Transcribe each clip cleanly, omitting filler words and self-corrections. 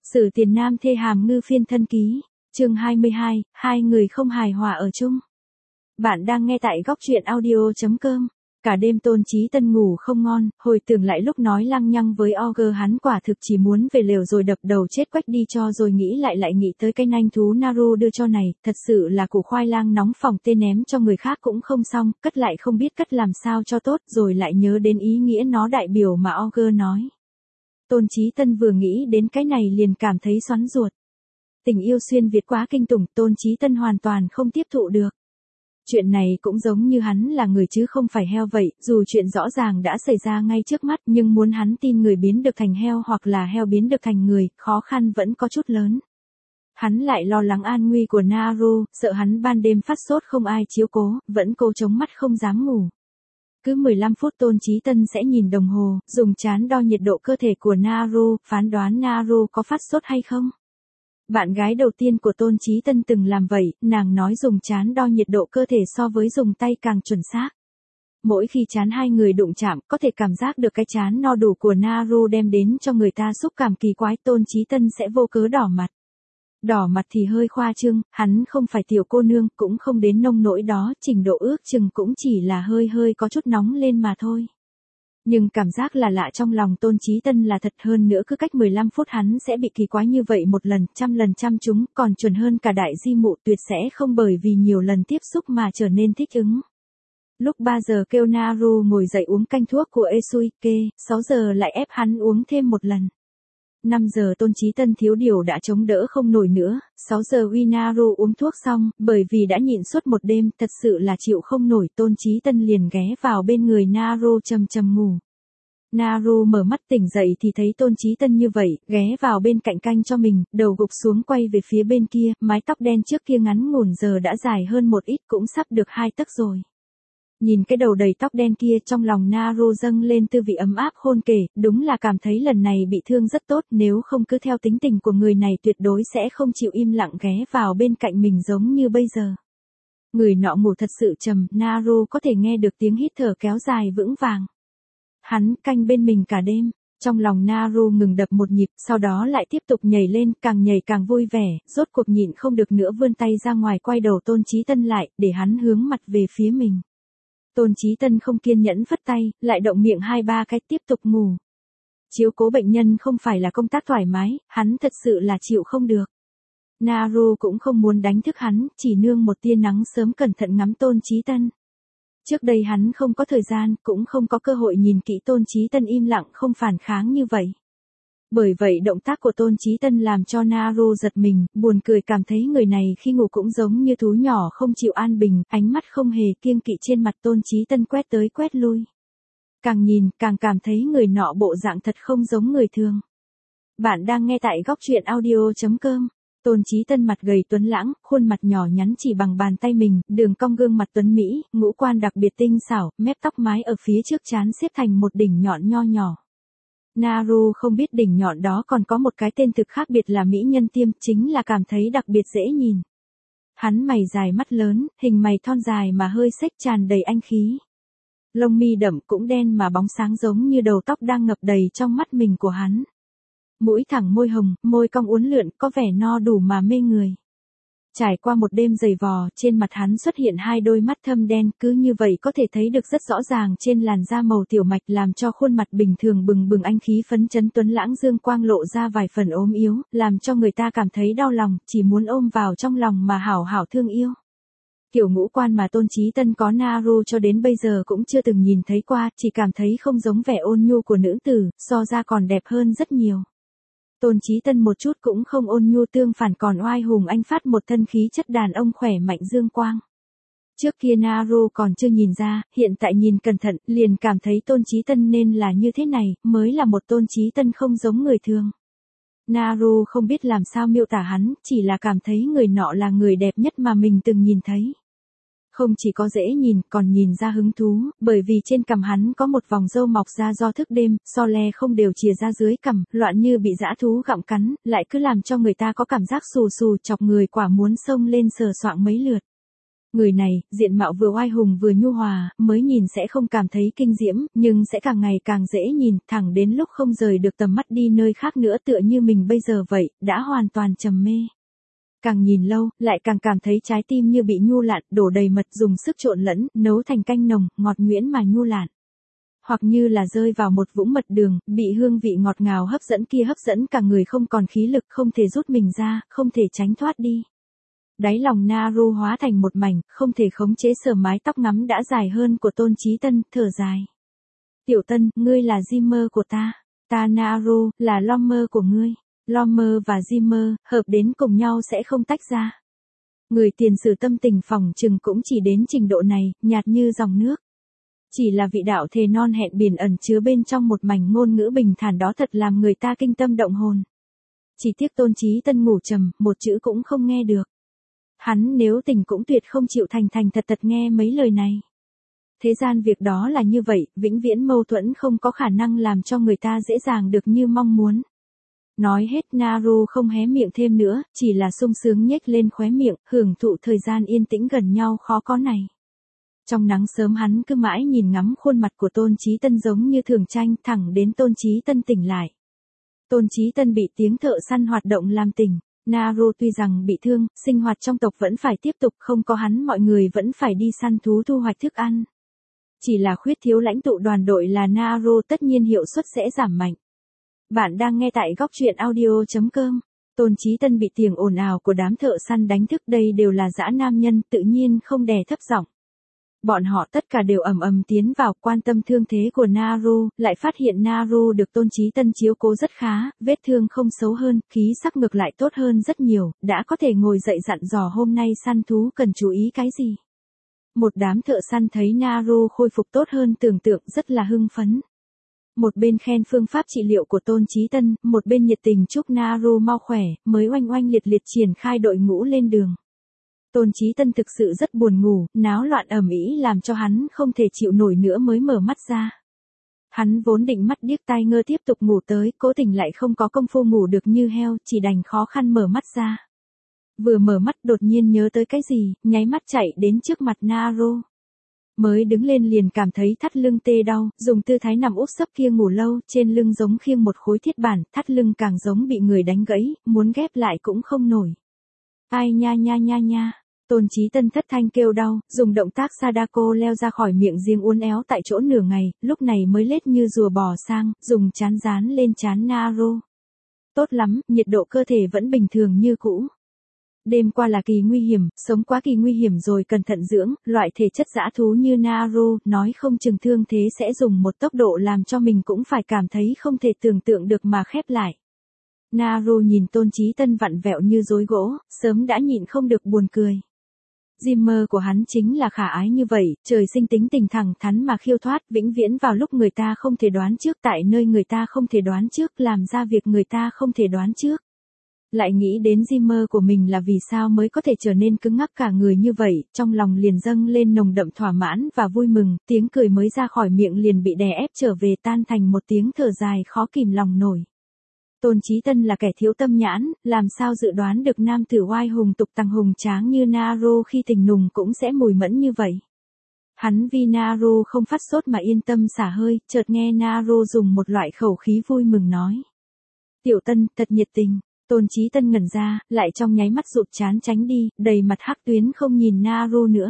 Sử Tiền Nam thê Hàm Ngư phiên thân ký, chương 22, hai người không hài hòa ở chung. Bạn đang nghe tại góc truyện audio.com. Cả đêm Tôn Chí Tân ngủ không ngon, hồi tưởng lại lúc nói lăng nhăng với Ogre hắn quả thực chỉ muốn về lều rồi đập đầu chết quách đi cho, rồi nghĩ lại nghĩ tới cái nanh thú Naru đưa cho này, thật sự là củ khoai lang nóng phòng tê ném cho người khác cũng không xong, cất lại không biết cất làm sao cho tốt, rồi lại nhớ đến ý nghĩa nó đại biểu mà Ogre nói. Tôn Chí Tân vừa nghĩ đến cái này liền cảm thấy xoắn ruột. Tình yêu xuyên Việt quá kinh tủng, Tôn Chí Tân hoàn toàn không tiếp thụ được. Chuyện này cũng giống như hắn là người chứ không phải heo vậy, dù chuyện rõ ràng đã xảy ra ngay trước mắt nhưng muốn hắn tin người biến được thành heo hoặc là heo biến được thành người, khó khăn vẫn có chút lớn. Hắn lại lo lắng an nguy của Naru, sợ hắn ban đêm phát sốt không ai chiếu cố, vẫn cố chống mắt không dám ngủ. Cứ 15 phút Tôn Chí Tân sẽ nhìn đồng hồ, dùng trán đo nhiệt độ cơ thể của Naru, phán đoán Naru có phát sốt hay không. Bạn gái đầu tiên của Tôn Chí Tân từng làm vậy, nàng nói dùng trán đo nhiệt độ cơ thể so với dùng tay càng chuẩn xác. Mỗi khi trán hai người đụng chạm, có thể cảm giác được cái trán no đủ của Naru đem đến cho người ta xúc cảm kỳ quái, Tôn Chí Tân sẽ vô cớ đỏ mặt. Đỏ mặt thì hơi khoa trương, hắn không phải tiểu cô nương, cũng không đến nông nỗi đó, trình độ ước chừng cũng chỉ là hơi có chút nóng lên mà thôi. Nhưng cảm giác là lạ trong lòng Tôn Chí Tân là thật, hơn nữa cứ cách 15 phút hắn sẽ bị kỳ quái như vậy một lần trăm chúng, còn chuẩn hơn cả đại di mụ, tuyệt sẽ không bởi vì nhiều lần tiếp xúc mà trở nên thích ứng. Lúc 3 giờ kêu Naru ngồi dậy uống canh thuốc của Esuike, 6 giờ lại ép hắn uống thêm một lần. 5 giờ Tôn Chí Tân thiếu điều đã chống đỡ không nổi nữa, 6 giờ uy Naru uống thuốc xong, bởi vì đã nhịn suốt một đêm, thật sự là chịu không nổi, Tôn Chí Tân liền ghé vào bên người Naru trầm ngủ. Naru mở mắt tỉnh dậy thì thấy Tôn Chí Tân như vậy, ghé vào bên cạnh canh cho mình, đầu gục xuống quay về phía bên kia, mái tóc đen trước kia ngắn ngủn giờ đã dài hơn một ít, cũng sắp được 2 tấc rồi. Nhìn cái đầu đầy tóc đen kia, trong lòng Naru dâng lên tư vị ấm áp khôn kể, đúng là cảm thấy lần này bị thương rất tốt, nếu không cứ theo tính tình của người này tuyệt đối sẽ không chịu im lặng ghé vào bên cạnh mình giống như bây giờ. Người nọ ngủ thật sự trầm, Naru có thể nghe được tiếng hít thở kéo dài vững vàng. Hắn canh bên mình cả đêm, trong lòng Naru ngừng đập một nhịp, sau đó lại tiếp tục nhảy lên, càng nhảy càng vui vẻ, rốt cuộc nhịn không được nữa vươn tay ra ngoài quay đầu Tôn Chí Tân lại, để hắn hướng mặt về phía mình. Tôn Chí Tân không kiên nhẫn phất tay, lại động miệng 2-3 cái tiếp tục ngủ. Chiếu cố bệnh nhân không phải là công tác thoải mái, hắn thật sự là chịu không được. Naru cũng không muốn đánh thức hắn, chỉ nương một tia nắng sớm cẩn thận ngắm Tôn Chí Tân. Trước đây hắn không có thời gian, cũng không có cơ hội nhìn kỹ Tôn Chí Tân im lặng không phản kháng như vậy. Bởi vậy động tác của Tôn Chí Tân làm cho Naru giật mình, buồn cười cảm thấy người này khi ngủ cũng giống như thú nhỏ không chịu an bình, ánh mắt không hề kiêng kỵ trên mặt Tôn Chí Tân quét tới quét lui. Càng nhìn, càng cảm thấy người nọ bộ dạng thật không giống người thường. Bạn đang nghe tại góc truyện audio.com. Tôn Chí Tân mặt gầy tuấn lãng, khuôn mặt nhỏ nhắn chỉ bằng bàn tay mình, đường cong gương mặt tuấn mỹ, ngũ quan đặc biệt tinh xảo, mép tóc mái ở phía trước trán xếp thành một đỉnh nhọn nho nhỏ. Naru không biết đỉnh nhọn đó còn có một cái tên thực khác biệt là mỹ nhân tiêm, chính là cảm thấy đặc biệt dễ nhìn. Hắn mày dài mắt lớn, hình mày thon dài mà hơi xếch tràn đầy anh khí. Lông mi đậm cũng đen mà bóng sáng giống như đầu tóc đang ngập đầy trong mắt mình của hắn. Mũi thẳng môi hồng, môi cong uốn lượn, có vẻ no đủ mà mê người. Trải qua một đêm dày vò, trên mặt hắn xuất hiện 2 đôi mắt thâm đen, cứ như vậy có thể thấy được rất rõ ràng trên làn da màu tiểu mạch làm cho khuôn mặt bình thường bừng anh khí phấn chấn tuấn lãng dương quang lộ ra vài phần ốm yếu, làm cho người ta cảm thấy đau lòng, chỉ muốn ôm vào trong lòng mà hảo hảo thương yêu. Kiểu ngũ quan mà Tôn Chí Tân có Naru cho đến bây giờ cũng chưa từng nhìn thấy qua, chỉ cảm thấy không giống vẻ ôn nhu của nữ tử, so ra còn đẹp hơn rất nhiều. Tôn Chí Tân một chút cũng không ôn nhu, tương phản còn oai hùng anh phát một thân khí chất đàn ông khỏe mạnh dương quang. Trước kia Naru còn chưa nhìn ra, hiện tại nhìn cẩn thận, liền cảm thấy Tôn Chí Tân nên là như thế này, mới là một Tôn Chí Tân không giống người thường. Naru không biết làm sao miêu tả hắn, chỉ là cảm thấy người nọ là người đẹp nhất mà mình từng nhìn thấy. Không chỉ có dễ nhìn, còn nhìn ra hứng thú, bởi vì trên cằm hắn có một vòng râu mọc ra do thức đêm, so le không đều chìa ra dưới cằm, loạn như bị dã thú gặm cắn, lại cứ làm cho người ta có cảm giác xù xù chọc người quả muốn xông lên sờ soạng mấy lượt. Người này, diện mạo vừa oai hùng vừa nhu hòa, mới nhìn sẽ không cảm thấy kinh diễm, nhưng sẽ càng ngày càng dễ nhìn, thẳng đến lúc không rời được tầm mắt đi nơi khác nữa, tựa như mình bây giờ vậy, đã hoàn toàn trầm mê. Càng nhìn lâu, lại càng cảm thấy trái tim như bị nhu lạn, đổ đầy mật dùng sức trộn lẫn, nấu thành canh nồng, ngọt nhuyễn mà nhu lạn. Hoặc như là rơi vào một vũng mật đường, bị hương vị ngọt ngào hấp dẫn kia hấp dẫn cả người không còn khí lực, không thể rút mình ra, không thể tránh thoát đi. Đáy lòng Naru hóa thành một mảnh, không thể khống chế, sờ mái tóc ngắm đã dài hơn của Tôn Chí Tân, thở dài. Tiểu Tân, ngươi là Jimmer của ta. Ta Naru, là Lommer của ngươi. Lommer và Jimmer, hợp đến cùng nhau sẽ không tách ra. Người tiền sử tâm tình phỏng chừng cũng chỉ đến trình độ này, nhạt như dòng nước. Chỉ là vị đạo thề non hẹn biển ẩn chứa bên trong một mảnh ngôn ngữ bình thản đó thật làm người ta kinh tâm động hồn. Chỉ tiếc Tôn Chí Tân ngủ trầm, một chữ cũng không nghe được. Hắn nếu tỉnh cũng tuyệt không chịu thành thành thật thật nghe mấy lời này. Thế gian việc đó là như vậy, vĩnh viễn mâu thuẫn không có khả năng làm cho người ta dễ dàng được như mong muốn. Nói hết Naru không hé miệng thêm nữa, chỉ là sung sướng nhếch lên khóe miệng, hưởng thụ thời gian yên tĩnh gần nhau khó có này. Trong nắng sớm hắn cứ mãi nhìn ngắm khuôn mặt của Tôn Chí Tân giống như thường tranh, thẳng đến Tôn Chí Tân tỉnh lại. Tôn Chí Tân bị tiếng thợ săn hoạt động làm tỉnh. Naru tuy rằng bị thương, sinh hoạt trong tộc vẫn phải tiếp tục, không có hắn mọi người vẫn phải đi săn thú thu hoạch thức ăn. Chỉ là khuyết thiếu lãnh tụ đoàn đội là Naru, tất nhiên hiệu suất sẽ giảm mạnh. Bạn đang nghe tại góc truyện audio.com. Tôn Chí Tân bị tiếng ồn ào của đám thợ săn đánh thức, đây đều là dã nam nhân, tự nhiên không đè thấp giọng. Bọn họ tất cả đều ầm ầm tiến vào, quan tâm thương thế của Naru, lại phát hiện Naru được Tôn Chí Tân chiếu cố rất khá, vết thương không xấu hơn, khí sắc ngược lại tốt hơn rất nhiều, đã có thể ngồi dậy dặn dò hôm nay săn thú cần chú ý cái gì. Một đám thợ săn thấy Naru khôi phục tốt hơn tưởng tượng, rất là hưng phấn. Một bên khen phương pháp trị liệu của Tôn Chí Tân, một bên nhiệt tình chúc Naru mau khỏe, mới oanh oanh liệt liệt triển khai đội ngũ lên đường. Tôn Chí Tân thực sự rất buồn ngủ, náo loạn ầm ĩ làm cho hắn không thể chịu nổi nữa mới mở mắt ra. Hắn vốn định mắt điếc tai ngơ tiếp tục ngủ tới, cố tình lại không có công phu ngủ được như heo, chỉ đành khó khăn mở mắt ra. Vừa mở mắt đột nhiên nhớ tới cái gì, nháy mắt chạy đến trước mặt Naru. Mới đứng lên liền cảm thấy thắt lưng tê đau, dùng tư thái nằm úp sấp kia ngủ lâu, trên lưng giống khiêng một khối thiết bản, thắt lưng càng giống bị người đánh gãy, muốn ghép lại cũng không nổi. Ai nha nha nha nha. Tôn Chí Tân thất thanh kêu đau, dùng động tác Sadako leo ra khỏi miệng giếng uốn éo tại chỗ nửa ngày, lúc này mới lết như rùa bò sang, dùng trán dán lên trán Naru. Tốt lắm, nhiệt độ cơ thể vẫn bình thường như cũ. Đêm qua là kỳ nguy hiểm, sống quá kỳ nguy hiểm rồi, cần thận dưỡng, loại thể chất dã thú như Naru, nói không chừng thương thế sẽ dùng một tốc độ làm cho mình cũng phải cảm thấy không thể tưởng tượng được mà khép lại. Naru nhìn Tôn Chí Tân vặn vẹo như rối gỗ, sớm đã nhịn không được buồn cười. Jimmer của hắn chính là khả ái như vậy, trời sinh tính tình thẳng thắn mà khiêu thoát, vĩnh viễn vào lúc người ta không thể đoán trước, tại nơi người ta không thể đoán trước, làm ra việc người ta không thể đoán trước. Lại nghĩ đến Jimmer của mình là vì sao mới có thể trở nên cứng ngắc cả người như vậy, trong lòng liền dâng lên nồng đậm thỏa mãn và vui mừng, tiếng cười mới ra khỏi miệng liền bị đè ép trở về, tan thành một tiếng thở dài khó kìm lòng nổi. Tôn Chí Tân là kẻ thiếu tâm nhãn, làm sao dự đoán được nam tử oai hùng tục tằng hùng tráng như Naru khi tình nùng cũng sẽ mùi mẫn như vậy. Hắn vì Naru không phát sốt mà yên tâm xả hơi, chợt nghe Naru dùng một loại khẩu khí vui mừng nói. Tiểu Tân, thật nhiệt tình. Tôn Chí Tân ngẩn ra, lại trong nháy mắt rụt trán tránh đi, đầy mặt hắc tuyến không nhìn Naru nữa.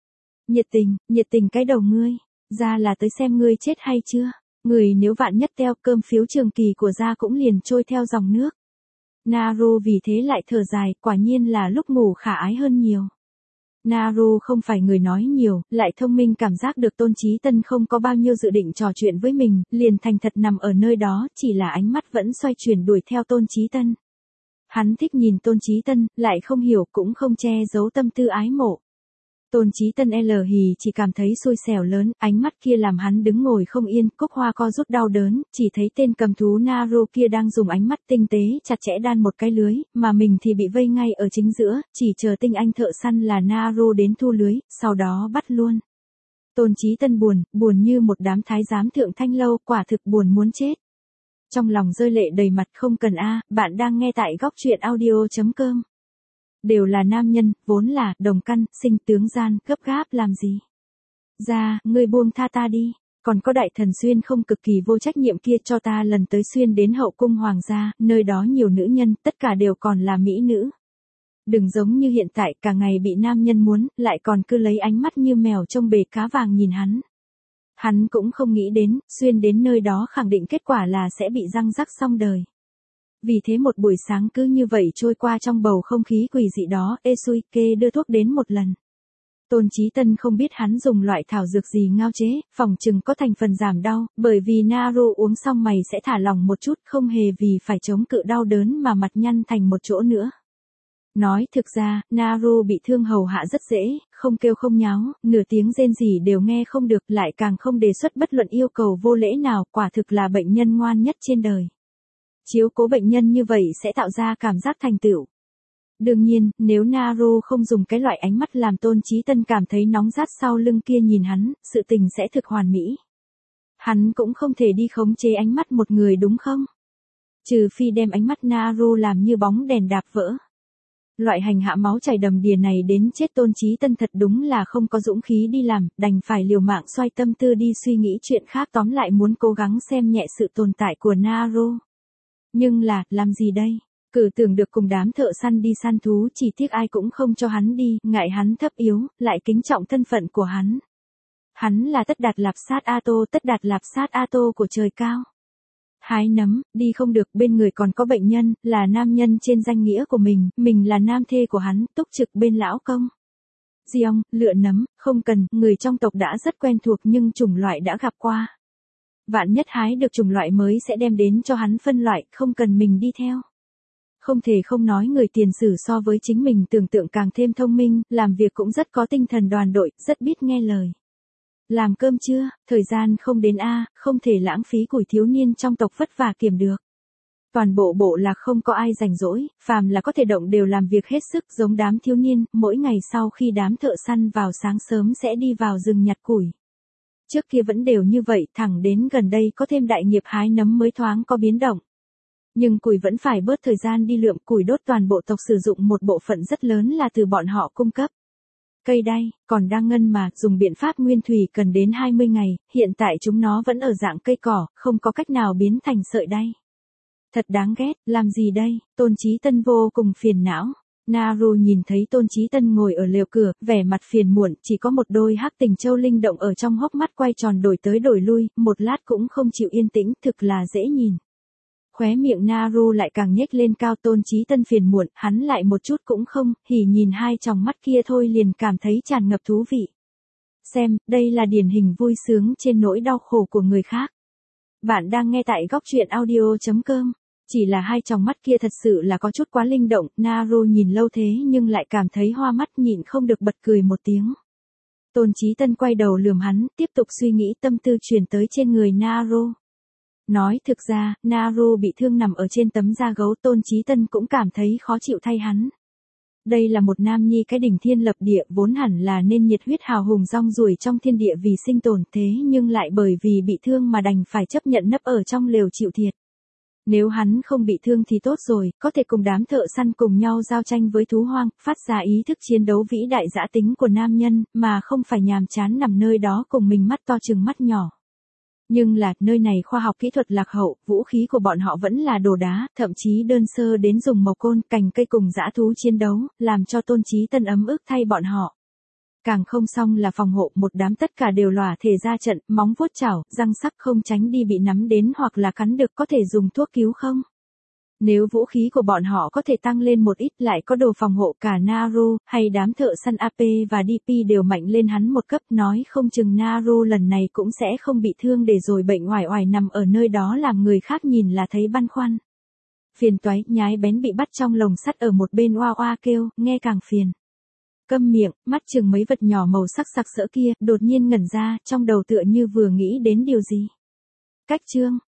Nhiệt tình cái đầu ngươi, ra là tới xem ngươi chết hay chưa. Người nếu vạn nhất teo, cơm phiếu trường kỳ của gia cũng liền trôi theo dòng nước. Naru vì thế lại thở dài, quả nhiên là lúc ngủ khả ái hơn nhiều. Naru không phải người nói nhiều, lại thông minh, cảm giác được Tôn Chí Tân không có bao nhiêu dự định trò chuyện với mình, liền thành thật nằm ở nơi đó, chỉ là ánh mắt vẫn xoay chuyển đuổi theo Tôn Chí Tân. Hắn thích nhìn Tôn Chí Tân, lại không hiểu cũng không che giấu tâm tư ái mộ. Tôn Chí Tân hì chỉ cảm thấy xui xẻo lớn, ánh mắt kia làm hắn đứng ngồi không yên, cúc hoa co rút đau đớn, chỉ thấy tên cầm thú Naru kia đang dùng ánh mắt tinh tế chặt chẽ đan một cái lưới, mà mình thì bị vây ngay ở chính giữa, chỉ chờ tinh anh thợ săn là Naru đến thu lưới, sau đó bắt luôn. Tôn Chí Tân buồn như một đám thái giám thượng thanh lâu, quả thực buồn muốn chết. Trong lòng rơi lệ đầy mặt, không cần a, bạn đang nghe tại góc truyện audio.com. Đều là nam nhân, vốn là đồng căn, sinh tướng gian, gấp gáp làm gì? Ra, ngươi buông tha ta đi. Còn có đại thần xuyên không cực kỳ vô trách nhiệm kia cho ta lần tới xuyên đến hậu cung hoàng gia, nơi đó nhiều nữ nhân, tất cả đều còn là mỹ nữ. Đừng giống như hiện tại cả ngày bị nam nhân muốn, lại còn cứ lấy ánh mắt như mèo trông bể cá vàng nhìn hắn. Hắn cũng không nghĩ đến, xuyên đến nơi đó khẳng định kết quả là sẽ bị răng rắc xong đời. Vì thế một buổi sáng cứ như vậy trôi qua trong bầu không khí quỷ dị đó, ê xui, kê đưa thuốc đến một lần. Tôn Chí Tân không biết hắn dùng loại thảo dược gì ngao chế, phòng chừng có thành phần giảm đau, bởi vì Naru uống xong mày sẽ thả lỏng một chút, không hề vì phải chống cự đau đớn mà mặt nhăn thành một chỗ nữa. Nói thực ra, Naru bị thương hầu hạ rất dễ, không kêu không nháo, nửa tiếng rên rỉ đều nghe không được, lại càng không đề xuất bất luận yêu cầu vô lễ nào, quả thực là bệnh nhân ngoan nhất trên đời. Chiếu cố bệnh nhân như vậy sẽ tạo ra cảm giác thành tựu. Đương nhiên, nếu Naru không dùng cái loại ánh mắt làm Tôn Chí Tân cảm thấy nóng rát sau lưng kia nhìn hắn, sự tình sẽ thực hoàn mỹ. Hắn cũng không thể đi khống chế ánh mắt một người đúng không? Trừ phi đem ánh mắt Naru làm như bóng đèn đạp vỡ. Loại hành hạ máu chảy đầm đìa này đến chết Tôn Chí Tân thật đúng là không có dũng khí đi làm, đành phải liều mạng xoay tâm tư đi suy nghĩ chuyện khác, tóm lại muốn cố gắng xem nhẹ sự tồn tại của Naru. Nhưng là, làm gì đây? Cử tưởng được cùng đám thợ săn đi săn thú, chỉ tiếc ai cũng không cho hắn đi, ngại hắn thấp yếu, lại kính trọng thân phận của hắn. Hắn là Tất Đạt Lạp Sát A Tô, Tất Đạt Lạp Sát A Tô của trời cao. Hái nấm, đi không được, bên người còn có bệnh nhân, là nam nhân trên danh nghĩa của mình là nam thê của hắn, túc trực bên lão công. Giong, lựa nấm, không cần, người trong tộc đã rất quen thuộc nhưng chủng loại đã gặp qua. Vạn nhất hái được chủng loại mới sẽ đem đến cho hắn phân loại, không cần mình đi theo. Không thể không nói người tiền sử so với chính mình tưởng tượng càng thêm thông minh, làm việc cũng rất có tinh thần đoàn đội, rất biết nghe lời. Làm cơm chưa, thời gian không đến a, không thể lãng phí củi, thiếu niên trong tộc vất vả kiểm được. Toàn bộ là không có ai rảnh rỗi, phàm là có thể động đều làm việc hết sức, giống đám thiếu niên, mỗi ngày sau khi đám thợ săn vào sáng sớm sẽ đi vào rừng nhặt củi. Trước kia vẫn đều như vậy, thẳng đến gần đây có thêm đại nghiệp hái nấm mới thoáng có biến động. Nhưng củi vẫn phải bớt thời gian đi lượm, củi đốt toàn bộ tộc sử dụng một bộ phận rất lớn là từ bọn họ cung cấp. Cây đay, còn đang ngân mà, dùng biện pháp nguyên thủy cần đến 20 ngày, hiện tại chúng nó vẫn ở dạng cây cỏ, không có cách nào biến thành sợi đay. Thật đáng ghét, làm gì đây? Tôn Chí Tân vô cùng phiền não. Naru nhìn thấy Tôn Chí Tân ngồi ở lều cửa, vẻ mặt phiền muộn, chỉ có một đôi hắc tình châu linh động ở trong hốc mắt quay tròn đổi tới đổi lui, một lát cũng không chịu yên tĩnh, thực là dễ nhìn. Khóe miệng Naru lại càng nhếch lên cao. Tôn Chí Tân phiền muộn, hắn lại một chút cũng không, hỉ nhìn hai tròng mắt kia thôi liền cảm thấy tràn ngập thú vị. Xem, đây là điển hình vui sướng trên nỗi đau khổ của người khác. Bạn đang nghe tại góc truyện audio.com. Chỉ là hai tròng mắt kia thật sự là có chút quá linh động, Naru nhìn lâu thế nhưng lại cảm thấy hoa mắt, nhịn không được bật cười một tiếng. Tôn Chí Tân quay đầu lườm hắn, tiếp tục suy nghĩ, tâm tư chuyển tới trên người Naru. Nói thực ra, Naru bị thương nằm ở trên tấm da gấu, Tôn Chí Tân cũng cảm thấy khó chịu thay hắn. Đây là một nam nhi cái đỉnh thiên lập địa, vốn hẳn là nên nhiệt huyết hào hùng rong ruổi trong thiên địa vì sinh tồn, thế nhưng lại bởi vì bị thương mà đành phải chấp nhận nấp ở trong lều chịu thiệt. Nếu hắn không bị thương thì tốt rồi, có thể cùng đám thợ săn cùng nhau giao tranh với thú hoang, phát ra ý thức chiến đấu vĩ đại dã tính của nam nhân, mà không phải nhàm chán nằm nơi đó cùng mình mắt to trừng mắt nhỏ. Nhưng là, nơi này khoa học kỹ thuật lạc hậu, vũ khí của bọn họ vẫn là đồ đá, thậm chí đơn sơ đến dùng mộc côn, cành cây cùng dã thú chiến đấu, làm cho Tôn Chí Tân ấm ức thay bọn họ. Càng không xong là phòng hộ, một đám tất cả đều lòa thể ra trận, móng vuốt chảo, răng sắc không tránh đi bị nắm đến hoặc là cắn được, có thể dùng thuốc cứu không? Nếu vũ khí của bọn họ có thể tăng lên một ít, lại có đồ phòng hộ, cả Naru, hay đám thợ săn AP và DP đều mạnh lên hắn một cấp, nói không chừng Naru lần này cũng sẽ không bị thương để rồi bệnh oải oải nằm ở nơi đó làm người khác nhìn là thấy băn khoăn. Phiền toái, nhái bén bị bắt trong lồng sắt ở một bên oa oa kêu, nghe càng phiền. Câm miệng, mắt chừng mấy vật nhỏ màu sắc sặc sỡ kia, đột nhiên ngẩn ra, trong đầu tựa như vừa nghĩ đến điều gì. Cách chương,